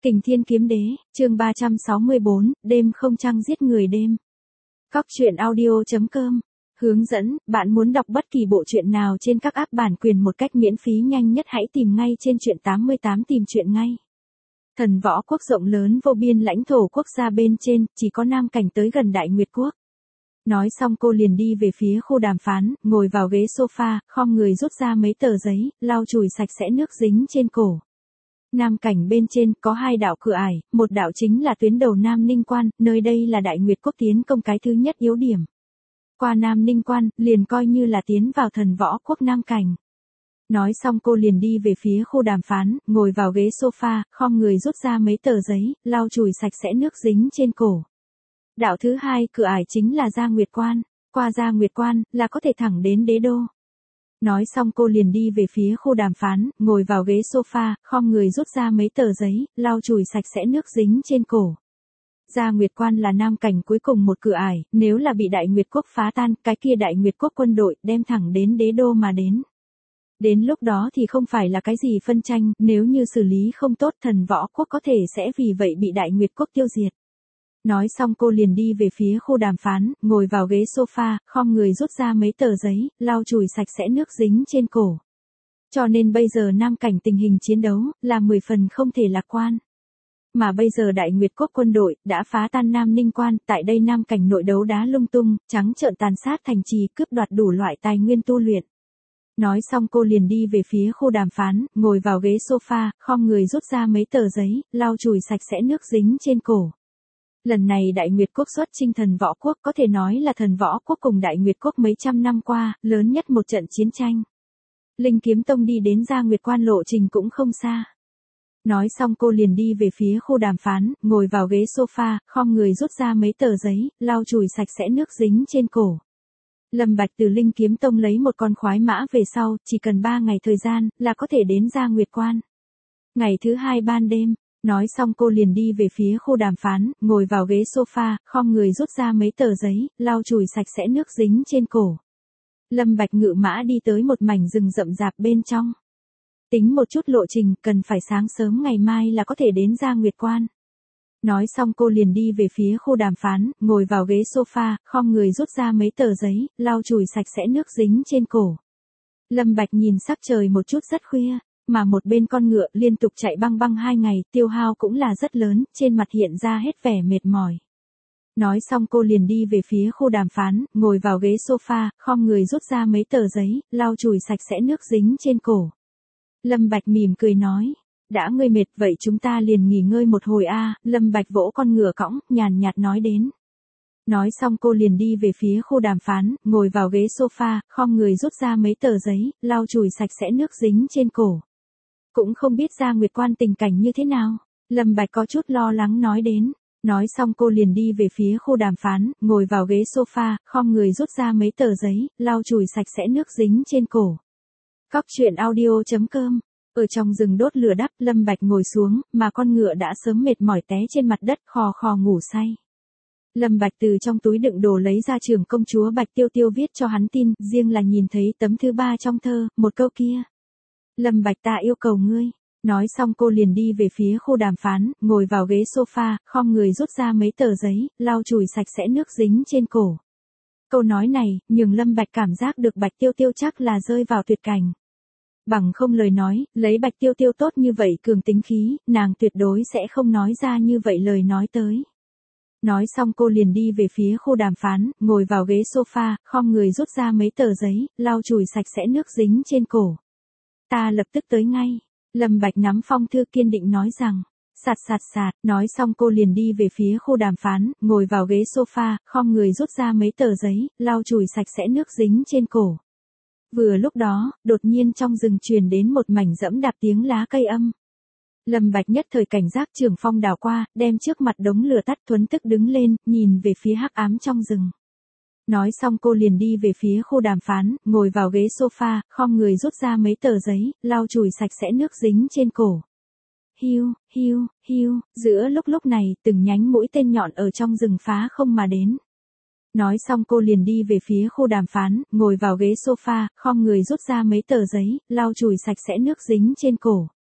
Kình Thiên Kiếm Đế, chương 364, đêm không trăng giết người đêm. Cóc truyện audio.com. Hướng dẫn, bạn muốn đọc bất kỳ bộ truyện nào trên các app bản quyền một cách miễn phí nhanh nhất hãy tìm ngay trên truyện 88 tìm truyện ngay. Thần võ quốc rộng lớn vô biên lãnh thổ quốc gia bên trên, chỉ có Nam Cảnh tới gần Đại Nguyệt quốc. Nói xong cô liền đi về phía khu đàm phán, ngồi vào ghế sofa, khom người rút ra mấy tờ giấy, lau chùi sạch sẽ nước dính trên cổ. Nam Cảnh bên trên có hai đạo cửa ải, một đạo chính là tuyến đầu Nam Ninh Quan, nơi đây là Đại Nguyệt quốc tiến công cái thứ nhất yếu điểm. Qua Nam Ninh Quan, liền coi như là tiến vào thần võ quốc Nam Cảnh. Nói xong cô liền đi về phía khu đàm phán, ngồi vào ghế sofa, khom người rút ra mấy tờ giấy, lau chùi sạch sẽ nước dính trên cổ. Đạo thứ hai cửa ải chính là Gia Nguyệt Quan, qua Gia Nguyệt Quan là có thể thẳng đến đế đô. Nói xong cô liền đi về phía khu đàm phán, ngồi vào ghế sofa, khom người rút ra mấy tờ giấy, lau chùi sạch sẽ nước dính trên cổ. Gia Nguyệt Quan là Nam Cảnh cuối cùng một cửa ải, nếu là bị Đại Nguyệt quốc phá tan, cái kia Đại Nguyệt quốc quân đội đem thẳng đến đế đô mà đến. Đến lúc đó thì không phải là cái gì phân tranh, nếu như xử lý không tốt thần võ quốc có thể sẽ vì vậy bị Đại Nguyệt quốc tiêu diệt. Nói xong cô liền đi về phía khu đàm phán, ngồi vào ghế sofa, khom người rút ra mấy tờ giấy, lau chùi sạch sẽ nước dính trên cổ. Cho nên bây giờ Nam Cảnh tình hình chiến đấu là 10 phần không thể lạc quan. Mà bây giờ Đại Nguyệt quốc quân đội đã phá tan Nam Ninh Quan, tại đây Nam Cảnh nội đấu đá lung tung, trắng trợn tàn sát thành trì, cướp đoạt đủ loại tài nguyên tu luyện. Nói xong cô liền đi về phía khu đàm phán, ngồi vào ghế sofa, khom người rút ra mấy tờ giấy, lau chùi sạch sẽ nước dính trên cổ. Lần này Đại Nguyệt quốc xuất chinh thần võ quốc có thể nói là thần võ quốc cùng Đại Nguyệt quốc mấy trăm năm qua, lớn nhất một trận chiến tranh. Linh Kiếm Tông đi đến Gia Nguyệt Quan lộ trình cũng không xa. Nói xong cô liền đi về phía khu đàm phán, ngồi vào ghế sofa, khom người rút ra mấy tờ giấy, lau chùi sạch sẽ nước dính trên cổ. Lâm Bạch từ Linh Kiếm Tông lấy một con khoái mã về sau, chỉ cần 3 ngày thời gian, là có thể đến Gia Nguyệt Quan. Ngày thứ hai ban đêm. Nói xong cô liền đi về phía khu đàm phán, ngồi vào ghế sofa, khom người rút ra mấy tờ giấy, lau chùi sạch sẽ nước dính trên cổ. Lâm Bạch ngự mã đi tới một mảnh rừng rậm rạp bên trong. Tính một chút lộ trình, cần phải sáng sớm ngày mai là có thể đến Gia Nguyệt Quan. Nói xong cô liền đi về phía khu đàm phán, ngồi vào ghế sofa, khom người rút ra mấy tờ giấy, lau chùi sạch sẽ nước dính trên cổ. Lâm Bạch nhìn sắc trời một chút rất khuya. Mà một bên con ngựa liên tục chạy băng băng 2 ngày, tiêu hao cũng là rất lớn, trên mặt hiện ra hết vẻ mệt mỏi. Nói xong cô liền đi về phía khu đàm phán, ngồi vào ghế sofa, khom người rút ra mấy tờ giấy, lau chùi sạch sẽ nước dính trên cổ. Lâm Bạch mỉm cười nói, đã ngươi mệt vậy chúng ta liền nghỉ ngơi một hồi a. Lâm Bạch vỗ con ngựa cõng, nhàn nhạt nói đến. Nói xong cô liền đi về phía khu đàm phán, ngồi vào ghế sofa, khom người rút ra mấy tờ giấy, lau chùi sạch sẽ nước dính trên cổ. Cũng không biết Gia Nguyệt Quan tình cảnh như thế nào. Lâm Bạch có chút lo lắng nói đến. Nói xong cô liền đi về phía khu đàm phán, ngồi vào ghế sofa, khom người rút ra mấy tờ giấy, lau chùi sạch sẽ nước dính trên cổ. Cóc truyện audio.com. Ở trong rừng đốt lửa đắp, Lâm Bạch ngồi xuống, mà con ngựa đã sớm mệt mỏi té trên mặt đất khò khò ngủ say. Lâm Bạch từ trong túi đựng đồ lấy ra trưởng công chúa Bạch Tiêu Tiêu viết cho hắn tin, riêng là nhìn thấy tấm thứ 3 trong thơ, một câu kia. Lâm Bạch ta yêu cầu ngươi. Nói xong cô liền đi về phía khu đàm phán, ngồi vào ghế sofa, khom người rút ra mấy tờ giấy, lau chùi sạch sẽ nước dính trên cổ. Câu nói này, nhường Lâm Bạch cảm giác được Bạch Tiêu Tiêu chắc là rơi vào tuyệt cảnh. Bằng không lời nói, lấy Bạch Tiêu Tiêu tốt như vậy cường tính khí, nàng tuyệt đối sẽ không nói ra như vậy lời nói tới. Nói xong cô liền đi về phía khu đàm phán, ngồi vào ghế sofa, khom người rút ra mấy tờ giấy, lau chùi sạch sẽ nước dính trên cổ. Ta lập tức tới ngay. Lâm Bạch nắm phong thư kiên định nói rằng. Sạt sạt sạt. Nói xong cô liền đi về phía khu đàm phán, ngồi vào ghế sofa, khom người rút ra mấy tờ giấy, lau chùi sạch sẽ nước dính trên cổ. Vừa lúc đó, đột nhiên trong rừng truyền đến một mảnh dẫm đạp tiếng lá cây âm. Lâm Bạch nhất thời cảnh giác trường phong đảo qua, đem trước mặt đống lửa tắt thuấn tức đứng lên, nhìn về phía hắc ám trong rừng. Nói xong cô liền đi về phía khu đàm phán, ngồi vào ghế sofa, khom người rút ra mấy tờ giấy, lau chùi sạch sẽ nước dính trên cổ. Hiu, hiu, hiu, giữa lúc này, từng nhánh mũi tên nhọn ở trong rừng phá không mà đến. Nói xong cô liền đi về phía khu đàm phán, ngồi vào ghế sofa, khom người rút ra mấy tờ giấy, lau chùi sạch sẽ nước dính trên cổ.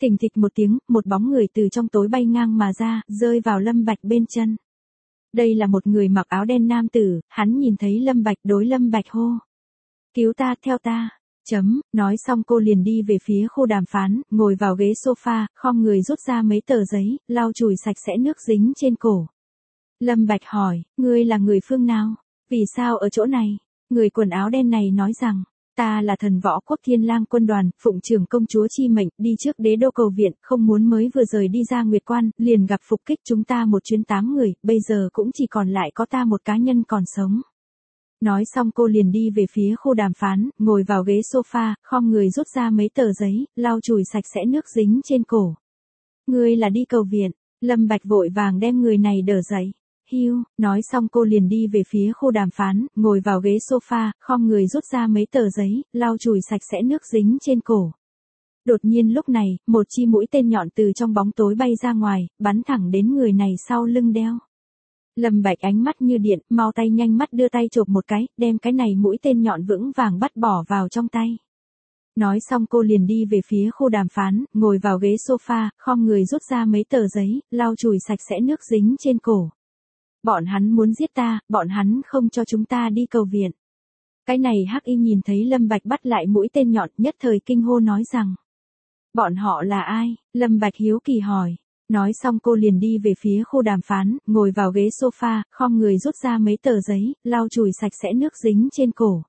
Thình thịch một tiếng, một bóng người từ trong tối bay ngang mà ra, rơi vào Lâm Bạch bên chân. Đây là một người mặc áo đen nam tử, hắn nhìn thấy Lâm Bạch đối Lâm Bạch hô. Cứu ta, theo ta. Nói xong cô liền đi về phía khu đàm phán, ngồi vào ghế sofa, khom người rút ra mấy tờ giấy, lau chùi sạch sẽ nước dính trên cổ. Lâm Bạch hỏi, ngươi là người phương nào? Vì sao ở chỗ này? Người quần áo đen này nói rằng, ta là thần võ quốc Thiên Lang quân đoàn, phụng trưởng công chúa chi mệnh, đi trước đế đô cầu viện, không muốn mới vừa rời đi ra Nguyệt Quan, liền gặp phục kích chúng ta một chuyến 8 người, bây giờ cũng chỉ còn lại có ta một cá nhân còn sống. Nói xong cô liền đi về phía khu đàm phán, ngồi vào ghế sofa, khom người rút ra mấy tờ giấy, lau chùi sạch sẽ nước dính trên cổ. Ngươi là đi cầu viện, Lâm Bạch vội vàng đem người này đỡ dậy. Hiu, nói xong cô liền đi về phía khu đàm phán, ngồi vào ghế sofa, khom người rút ra mấy tờ giấy, lau chùi sạch sẽ nước dính trên cổ. Đột nhiên lúc này, một chi mũi tên nhọn từ trong bóng tối bay ra ngoài, bắn thẳng đến người này sau lưng đeo. Lâm Bạch ánh mắt như điện, mau tay nhanh mắt đưa tay chộp một cái, đem cái này mũi tên nhọn vững vàng bắt bỏ vào trong tay. Nói xong cô liền đi về phía khu đàm phán, ngồi vào ghế sofa, khom người rút ra mấy tờ giấy, lau chùi sạch sẽ nước dính trên cổ. Bọn hắn muốn giết ta, bọn hắn không cho chúng ta đi cầu viện. Cái này Hắc Y nhìn thấy Lâm Bạch bắt lại mũi tên nhọn, nhất thời kinh hô nói rằng. Bọn họ là ai? Lâm Bạch hiếu kỳ hỏi. Nói xong cô liền đi về phía khu đàm phán, ngồi vào ghế sofa, khom người rút ra mấy tờ giấy, lau chùi sạch sẽ nước dính trên cổ.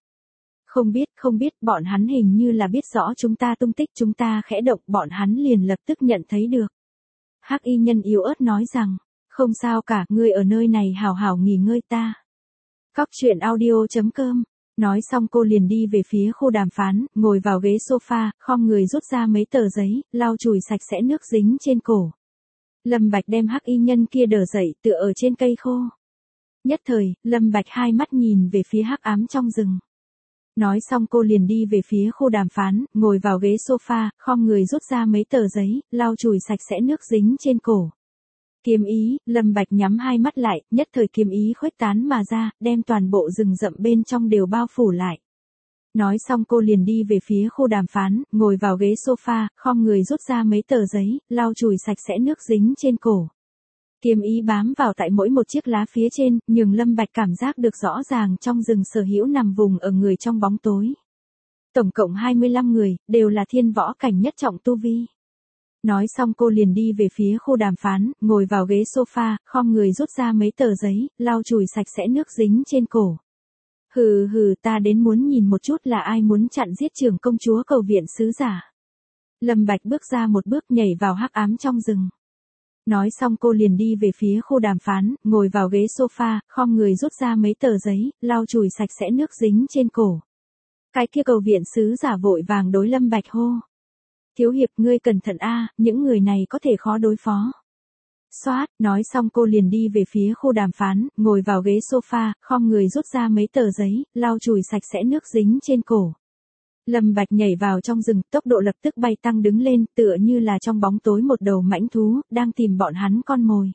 Không biết, bọn hắn hình như là biết rõ chúng ta tung tích, chúng ta khẽ động, bọn hắn liền lập tức nhận thấy được. Hắc Y nhân yếu ớt nói rằng, không sao cả, ngươi ở nơi này hào hào nghỉ ngơi ta. Cóc truyện audio.com. Nói xong cô liền đi về phía khu đàm phán, ngồi vào ghế sofa, khom người rút ra mấy tờ giấy, lau chùi sạch sẽ nước dính trên cổ. Lâm Bạch đem Hắc Y nhân kia đỡ dậy, tựa ở trên cây khô. Nhất thời, Lâm Bạch hai mắt nhìn về phía hắc ám trong rừng. Nói xong cô liền đi về phía khu đàm phán, ngồi vào ghế sofa, khom người rút ra mấy tờ giấy, lau chùi sạch sẽ nước dính trên cổ. Kiếm ý, Lâm Bạch nhắm hai mắt lại, nhất thời kiếm ý khuếch tán mà ra, đem toàn bộ rừng rậm bên trong đều bao phủ lại. Nói xong cô liền đi về phía khu đàm phán, ngồi vào ghế sofa, khom người rút ra mấy tờ giấy, lau chùi sạch sẽ nước dính trên cổ. Kiếm ý bám vào tại mỗi một chiếc lá phía trên, nhường Lâm Bạch cảm giác được rõ ràng trong rừng sở hữu nằm vùng ở người trong bóng tối. Tổng cộng 25 người, đều là thiên võ cảnh nhất trọng tu vi. Nói xong cô liền đi về phía khu đàm phán, ngồi vào ghế sofa, khom người rút ra mấy tờ giấy, lau chùi sạch sẽ nước dính trên cổ. Hừ, ta đến muốn nhìn một chút là ai muốn chặn giết trưởng công chúa cầu viện sứ giả. Lâm Bạch bước ra một bước nhảy vào hắc ám trong rừng. Nói xong cô liền đi về phía khu đàm phán, ngồi vào ghế sofa, khom người rút ra mấy tờ giấy, lau chùi sạch sẽ nước dính trên cổ. Cái kia cầu viện sứ giả vội vàng đối Lâm Bạch hô. Thiếu hiệp ngươi cẩn thận a, những người này có thể khó đối phó. Xoát, nói xong cô liền đi về phía khu đàm phán, ngồi vào ghế sofa, khom người rút ra mấy tờ giấy, lau chùi sạch sẽ nước dính trên cổ. Lâm Bạch nhảy vào trong rừng, tốc độ lập tức bay tăng đứng lên, tựa như là trong bóng tối một đầu mãnh thú, đang tìm bọn hắn con mồi.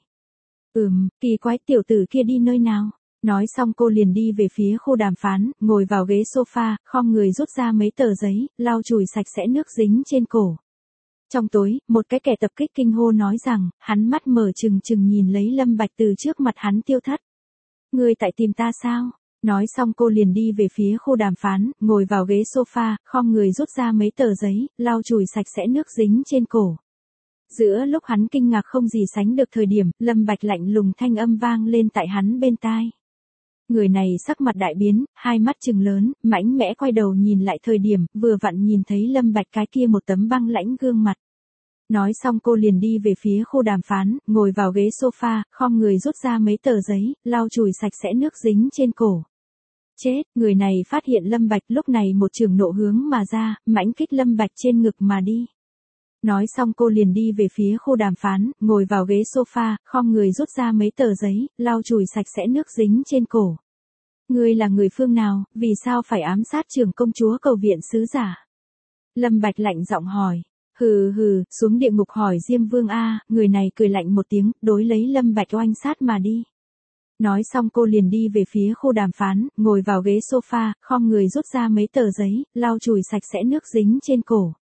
Kỳ quái tiểu tử kia đi nơi nào? Nói xong cô liền đi về phía khu đàm phán, ngồi vào ghế sofa, khom người rút ra mấy tờ giấy, lau chùi sạch sẽ nước dính trên cổ. Trong tối, một cái kẻ tập kích kinh hô nói rằng, hắn mắt mở trừng trừng nhìn lấy Lâm Bạch từ trước mặt hắn tiêu thất. Ngươi tại tìm ta sao? Nói xong cô liền đi về phía khu đàm phán, ngồi vào ghế sofa, khom người rút ra mấy tờ giấy, lau chùi sạch sẽ nước dính trên cổ. Giữa lúc hắn kinh ngạc không gì sánh được thời điểm, Lâm Bạch lạnh lùng thanh âm vang lên tại hắn bên tai. Người này sắc mặt đại biến, hai mắt trừng lớn, mãnh mẽ quay đầu nhìn lại thời điểm, vừa vặn nhìn thấy Lâm Bạch cái kia một tấm băng lãnh gương mặt. Nói xong cô liền đi về phía khu đàm phán, ngồi vào ghế sofa, khom người rút ra mấy tờ giấy, lau chùi sạch sẽ nước dính trên cổ. Chết, người này phát hiện Lâm Bạch lúc này một trường nộ hướng mà ra, mãnh kích Lâm Bạch trên ngực mà đi. Nói xong cô liền đi về phía khu đàm phán, ngồi vào ghế sofa, khom người rút ra mấy tờ giấy, lau chùi sạch sẽ nước dính trên cổ. Ngươi là người phương nào, vì sao phải ám sát trưởng công chúa cầu viện sứ giả? Lâm Bạch lạnh giọng hỏi. Xuống địa ngục hỏi Diêm Vương a, người này cười lạnh một tiếng, đối lấy Lâm Bạch oanh sát mà đi. Nói xong cô liền đi về phía khu đàm phán, ngồi vào ghế sofa, khom người rút ra mấy tờ giấy, lau chùi sạch sẽ nước dính trên cổ.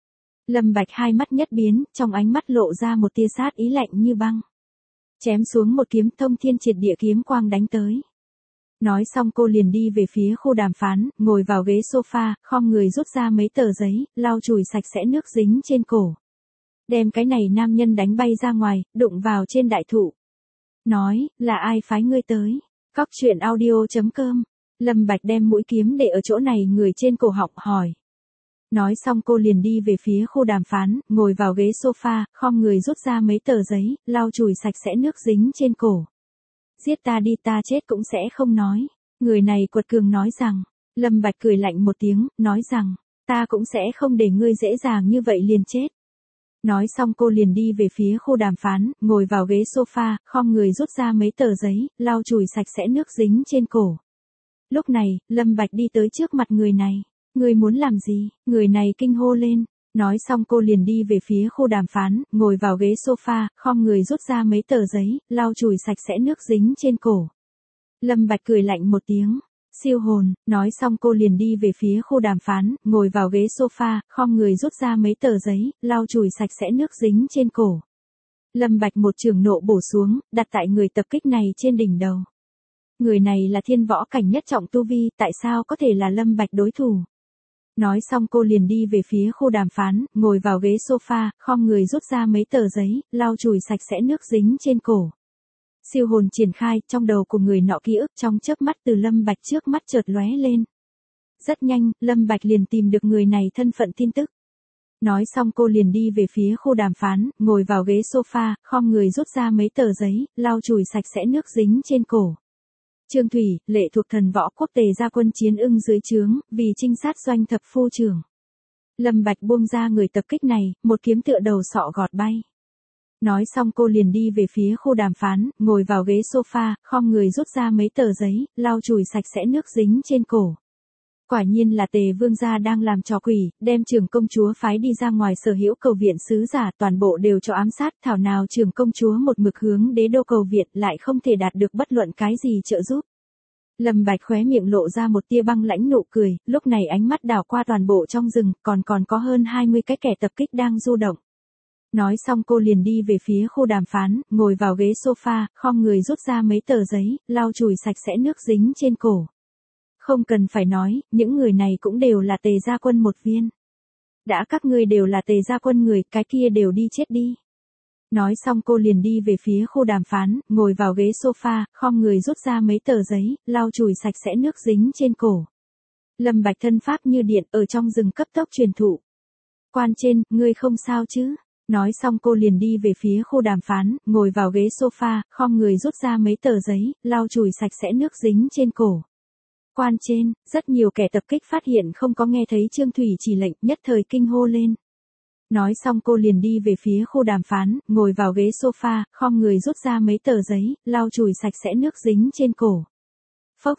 Lâm Bạch hai mắt nhất biến, trong ánh mắt lộ ra một tia sát ý lạnh như băng. Chém xuống một kiếm thông thiên triệt địa kiếm quang đánh tới. Nói xong cô liền đi về phía khu đàm phán, ngồi vào ghế sofa, khom người rút ra mấy tờ giấy, lau chùi sạch sẽ nước dính trên cổ. Đem cái này nam nhân đánh bay ra ngoài, đụng vào trên đại thụ. Nói, là ai phái ngươi tới? Cóc truyện audio.com. Lâm Bạch đem mũi kiếm để ở chỗ này người trên cổ họng hỏi. Nói xong cô liền đi về phía khu đàm phán, ngồi vào ghế sofa, khom người rút ra mấy tờ giấy, lau chùi sạch sẽ nước dính trên cổ. Giết ta đi, ta chết cũng sẽ không nói. Người này quật cường nói rằng. Lâm Bạch cười lạnh một tiếng, nói rằng, ta cũng sẽ không để ngươi dễ dàng như vậy liền chết. Nói xong cô liền đi về phía khu đàm phán, ngồi vào ghế sofa, khom người rút ra mấy tờ giấy, lau chùi sạch sẽ nước dính trên cổ. Lúc này, Lâm Bạch đi tới trước mặt người này. Người muốn làm gì? Người này kinh hô lên. Nói xong cô liền đi về phía khu đàm phán, ngồi vào ghế sofa, khom người rút ra mấy tờ giấy, lau chùi sạch sẽ nước dính trên cổ. Lâm Bạch cười lạnh một tiếng. Siêu hồn, nói xong cô liền đi về phía khu đàm phán, ngồi vào ghế sofa, khom người rút ra mấy tờ giấy, lau chùi sạch sẽ nước dính trên cổ. Lâm Bạch một trường nộ bổ xuống, đặt tại người tập kích này trên đỉnh đầu. Người này là thiên võ cảnh nhất trọng tu vi, tại sao có thể là Lâm Bạch đối thủ? Nói xong cô liền đi về phía khu đàm phán, ngồi vào ghế sofa, khom người rút ra mấy tờ giấy, lau chùi sạch sẽ nước dính trên cổ. Siêu hồn triển khai, trong đầu của người nọ ký ức trong chớp mắt từ Lâm Bạch trước mắt chợt lóe lên. Rất nhanh, Lâm Bạch liền tìm được người này thân phận tin tức. Nói xong cô liền đi về phía khu đàm phán, ngồi vào ghế sofa, khom người rút ra mấy tờ giấy, lau chùi sạch sẽ nước dính trên cổ. Trương Thủy, lệ thuộc thần võ quốc Tề gia quân chiến ưng dưới trướng, vì trinh sát doanh thập phu trưởng. Lâm Bạch buông ra người tập kích này, một kiếm tựa đầu sọ gọt bay. Nói xong cô liền đi về phía khu đàm phán, ngồi vào ghế sofa, khom người rút ra mấy tờ giấy, lau chùi sạch sẽ nước dính trên cổ. Quả nhiên là Tề vương gia đang làm trò quỷ, đem trưởng công chúa phái đi ra ngoài sở hữu cầu viện sứ giả, toàn bộ đều cho ám sát, thảo nào trưởng công chúa một mực hướng đế đô cầu viện lại không thể đạt được bất luận cái gì trợ giúp. Lâm Bạch khóe miệng lộ ra một tia băng lãnh nụ cười, lúc này ánh mắt đảo qua toàn bộ trong rừng, còn có hơn 20 cái kẻ tập kích đang du động. Nói xong cô liền đi về phía khu đàm phán, ngồi vào ghế sofa, khom người rút ra mấy tờ giấy, lau chùi sạch sẽ nước dính trên cổ. Không cần phải nói, những người này cũng đều là Tề gia quân một viên. Đã các ngươi đều là Tề gia quân người, cái kia đều đi chết đi. Nói xong cô liền đi về phía khu đàm phán, ngồi vào ghế sofa, khom người rút ra mấy tờ giấy, lau chùi sạch sẽ nước dính trên cổ. Lâm Bạch thân pháp như điện ở trong rừng cấp tốc truyền thụ. Quan trên, ngươi không sao chứ? Nói xong cô liền đi về phía khu đàm phán, ngồi vào ghế sofa, khom người rút ra mấy tờ giấy, lau chùi sạch sẽ nước dính trên cổ. Quan trên, rất nhiều kẻ tập kích phát hiện không có nghe thấy Trương Thủy chỉ lệnh, nhất thời kinh hô lên. Nói xong cô liền đi về phía khu đàm phán, ngồi vào ghế sofa, khom người rút ra mấy tờ giấy, lau chùi sạch sẽ nước dính trên cổ. Phốc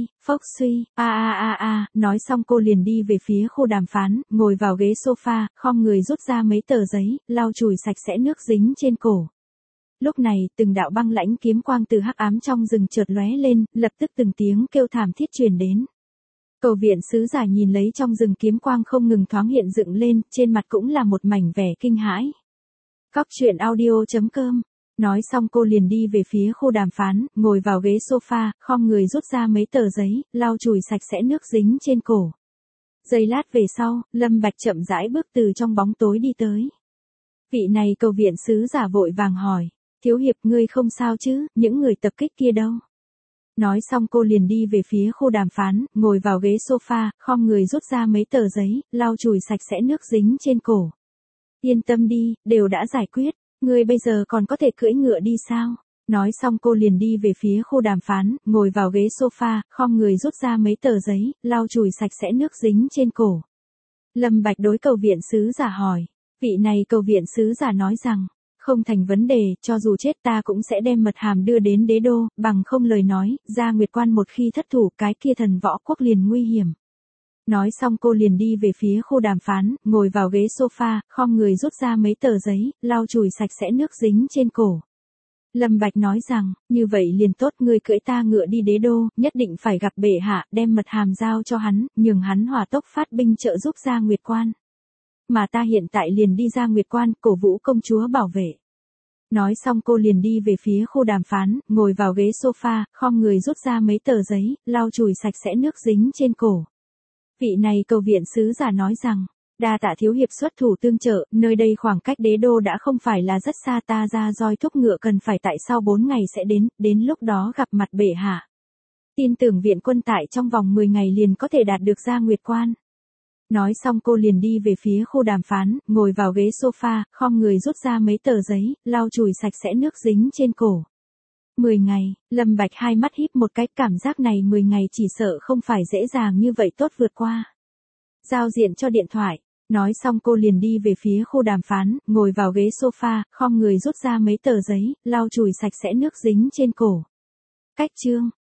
suy, nói xong cô liền đi về phía khu đàm phán, ngồi vào ghế sofa, khom người rút ra mấy tờ giấy, lau chùi sạch sẽ nước dính trên cổ. Lúc này, từng đạo băng lãnh kiếm quang từ hắc ám trong rừng chợt lóe lên, lập tức từng tiếng kêu thảm thiết truyền đến. Cầu viện sứ giả nhìn lấy trong rừng kiếm quang không ngừng thoáng hiện dựng lên, trên mặt cũng là một mảnh vẻ kinh hãi. Cóc truyện audio.com. Nói xong cô liền đi về phía khu đàm phán, ngồi vào ghế sofa, khom người rút ra mấy tờ giấy, lau chùi sạch sẽ nước dính trên cổ. Giây lát về sau, Lâm Bạch chậm rãi bước từ trong bóng tối đi tới. Vị này cầu viện sứ giả vội vàng hỏi, thiếu hiệp ngươi không sao chứ, những người tập kích kia đâu? Nói xong cô liền đi về phía khu đàm phán, ngồi vào ghế sofa, khom người rút ra mấy tờ giấy, lau chùi sạch sẽ nước dính trên cổ. Yên tâm đi, đều đã giải quyết, ngươi bây giờ còn có thể cưỡi ngựa đi sao? Nói xong cô liền đi về phía khu đàm phán, ngồi vào ghế sofa, khom người rút ra mấy tờ giấy, lau chùi sạch sẽ nước dính trên cổ. Lâm Bạch đối cầu viện sứ giả hỏi, vị này cầu viện sứ giả nói rằng, không thành vấn đề, cho dù chết ta cũng sẽ đem mật hàm đưa đến đế đô, bằng không lời nói, Gia Nguyệt Quan một khi thất thủ, cái kia thần võ quốc liền nguy hiểm. Nói xong cô liền đi về phía khu đàm phán, ngồi vào ghế sofa, khom người rút ra mấy tờ giấy, lau chùi sạch sẽ nước dính trên cổ. Lâm Bạch nói rằng, như vậy liền tốt, ngươi cưỡi ta ngựa đi đế đô, nhất định phải gặp bệ hạ, đem mật hàm giao cho hắn, nhường hắn hỏa tốc phát binh trợ giúp Gia Nguyệt Quan. mà ta hiện tại liền đi ra Nguyệt Quan, cổ vũ công chúa bảo vệ. Nói xong cô liền đi về phía khu đàm phán, ngồi vào ghế sofa, khom người rút ra mấy tờ giấy, lau chùi sạch sẽ nước dính trên cổ. Vị này cầu viện sứ giả nói rằng, đa tạ thiếu hiệp xuất thủ tương trợ, nơi đây khoảng cách đế đô đã không phải là rất xa, ta ra roi thúc ngựa cần phải tại sau 4 ngày sẽ đến lúc đó gặp mặt bệ hạ. Tin tưởng viện quân tại trong vòng 10 ngày liền có thể đạt được ra Nguyệt Quan. Nói xong cô liền đi về phía khu đàm phán, ngồi vào ghế sofa, khom người rút ra mấy tờ giấy, lau chùi sạch sẽ nước dính trên cổ. 10 ngày, Lâm Bạch hai mắt híp một cái, cảm giác này 10 ngày chỉ sợ không phải dễ dàng như vậy tốt vượt qua. Giao diện cho điện thoại. Nói xong cô liền đi về phía khu đàm phán, ngồi vào ghế sofa, khom người rút ra mấy tờ giấy, lau chùi sạch sẽ nước dính trên cổ. Cách chương.